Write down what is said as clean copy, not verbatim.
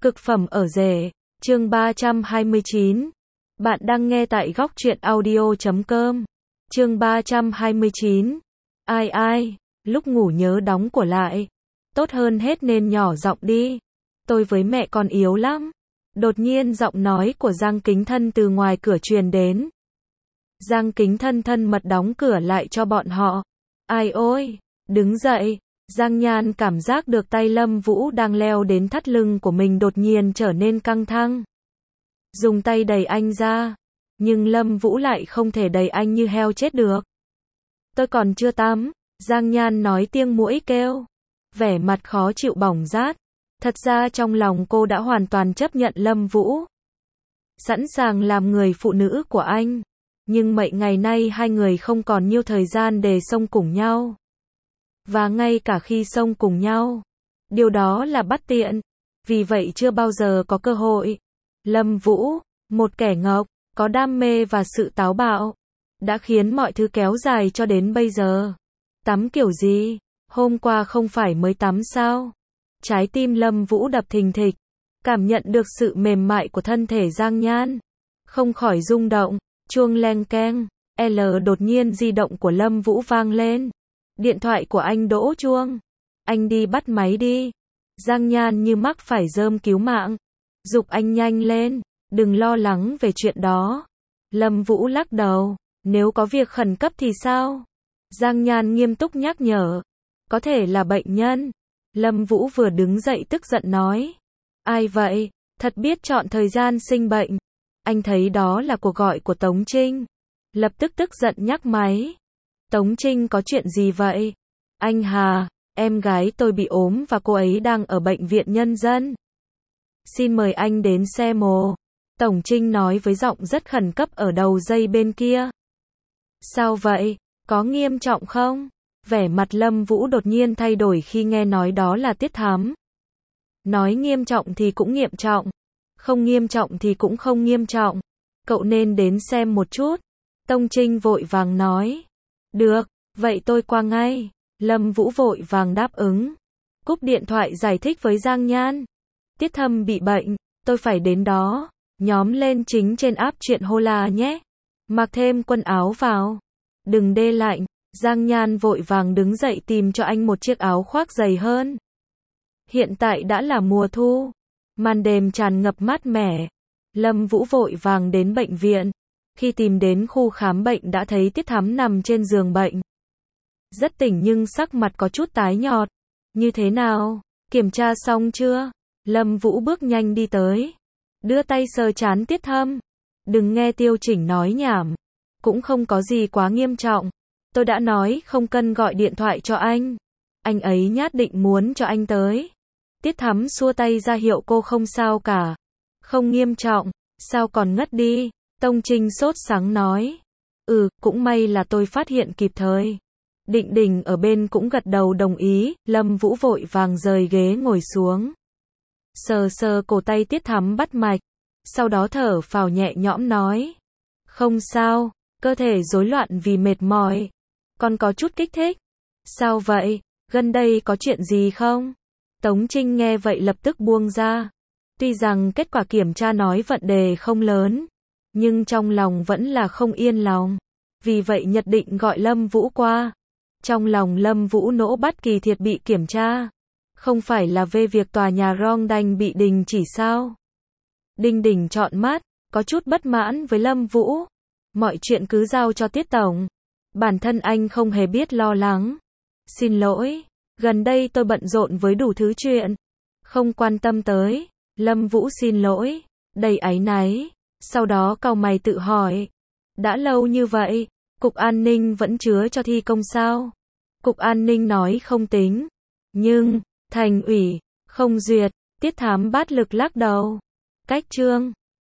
Cực phẩm ở rể, chương 329. Bạn đang nghe tại góc truyện audio.com. Chương 329. Ai, lúc ngủ nhớ đóng của lại. Tốt hơn hết nên nhỏ giọng đi. Tôi với mẹ con yếu lắm. Đột nhiên giọng nói của Giang Kính Thân từ ngoài cửa truyền đến. Giang Kính Thân thân mật đóng cửa lại cho bọn họ. Ai ôi, đứng dậy. Giang Nhan cảm giác được tay Lâm Vũ đang leo đến thắt lưng của mình đột nhiên trở nên căng thẳng. Dùng tay đẩy anh ra, nhưng Lâm Vũ lại không thể đẩy anh như heo chết được. Tôi còn chưa tắm, Giang Nhan nói tiếng mũi kêu. Vẻ mặt khó chịu bỏng rát. Thật ra trong lòng cô đã hoàn toàn chấp nhận Lâm Vũ. Sẵn sàng làm người phụ nữ của anh. Nhưng mấy ngày nay hai người không còn nhiều thời gian để sống cùng nhau. Và ngay cả khi sống cùng nhau, điều đó là bất tiện. Vì vậy chưa bao giờ có cơ hội. Lâm Vũ, một kẻ ngốc, có đam mê và sự táo bạo, đã khiến mọi thứ kéo dài cho đến bây giờ. Tắm kiểu gì? Hôm qua không phải mới tắm sao? Trái tim Lâm Vũ đập thình thịch, cảm nhận được sự mềm mại của thân thể Giang Nhan. Không khỏi rung động, chuông leng keng, đột nhiên di động của Lâm Vũ vang lên. Điện thoại của anh đổ chuông. Anh đi bắt máy đi. Giang Nhan như mắc phải rơm cứu mạng. Giục anh nhanh lên, đừng lo lắng về chuyện đó. Lâm Vũ lắc đầu, nếu có việc khẩn cấp thì sao? Giang Nhan nghiêm túc nhắc nhở. Có thể là bệnh nhân. Lâm Vũ vừa đứng dậy tức giận nói. Ai vậy? Thật biết chọn thời gian sinh bệnh. Anh thấy đó là cuộc gọi của Tống Trinh. Lập tức tức giận nhắc máy. Tống Trinh có chuyện gì vậy? Anh Hà, em gái tôi bị ốm và cô ấy đang ở bệnh viện nhân dân. Xin mời anh đến xe mồ. Tổng Trinh nói với giọng rất khẩn cấp ở đầu dây bên kia. Sao vậy? Có nghiêm trọng không? Vẻ mặt Lâm Vũ đột nhiên thay đổi khi nghe nói đó là Tiết Thắm. Nói nghiêm trọng thì cũng nghiêm trọng. Không nghiêm trọng thì cũng không nghiêm trọng. Cậu nên đến xem một chút. Tống Trinh vội vàng nói. Được, vậy tôi qua ngay. Lâm Vũ vội vàng đáp ứng. Cúp điện thoại giải thích với Giang Nhan. Tiết Thâm bị bệnh, tôi phải đến đó. Nhóm lên chính trên app truyện Hola nhé. Mặc thêm quần áo vào. Đừng đê lạnh. Giang Nhan vội vàng đứng dậy tìm cho anh một chiếc áo khoác dày hơn. Hiện tại đã là mùa thu. Màn đêm tràn ngập mát mẻ. Lâm Vũ vội vàng đến bệnh viện. Khi tìm đến khu khám bệnh đã thấy Tiết Thắm nằm trên giường bệnh. Rất tỉnh nhưng sắc mặt có chút tái nhợt. Như thế nào? Kiểm tra xong chưa? Lâm Vũ bước nhanh đi tới. Đưa tay sờ trán Tiết Thâm. Đừng nghe Tiêu Chỉnh nói nhảm. Cũng không có gì quá nghiêm trọng. Tôi đã nói không cần gọi điện thoại cho anh. Anh ấy nhất định muốn cho anh tới. Tiết Thắm xua tay ra hiệu cô không sao cả. Không nghiêm trọng, sao còn ngất đi? Tống Trinh sốt sắng nói. Cũng may là tôi phát hiện kịp thời. Định Đình ở bên cũng gật đầu đồng ý. Lâm Vũ vội vàng rời ghế ngồi xuống. Sờ sờ cổ tay Tiết Thắm bắt mạch. Sau đó thở phào nhẹ nhõm nói. Không sao, cơ thể rối loạn vì mệt mỏi. Còn có chút kích thích. Sao vậy? Gần đây có chuyện gì không? Tống Trinh nghe vậy lập tức buông ra. Tuy rằng kết quả kiểm tra nói vấn đề không lớn, nhưng trong lòng vẫn là không yên lòng. Vì vậy nhận định gọi Lâm Vũ qua. Trong lòng Lâm Vũ nỗ bất kỳ thiệt bị kiểm tra. Không phải là về việc tòa nhà Rong Đanh bị đình chỉ sao? Đinh Đình trọn mắt, có chút bất mãn với Lâm Vũ. Mọi chuyện cứ giao cho Tiết Tổng. Bản thân anh không hề biết lo lắng. Xin lỗi, gần đây tôi bận rộn với đủ thứ chuyện. Không quan tâm tới. Lâm Vũ xin lỗi, đầy áy náy. Sau đó cau mày tự hỏi. Đã lâu như vậy, Cục An ninh vẫn chứa cho thi công sao? Cục An ninh nói không tính. Nhưng, Thành ủy, không duyệt. Tiết Thắm bát lực lắc đầu. Cách chương.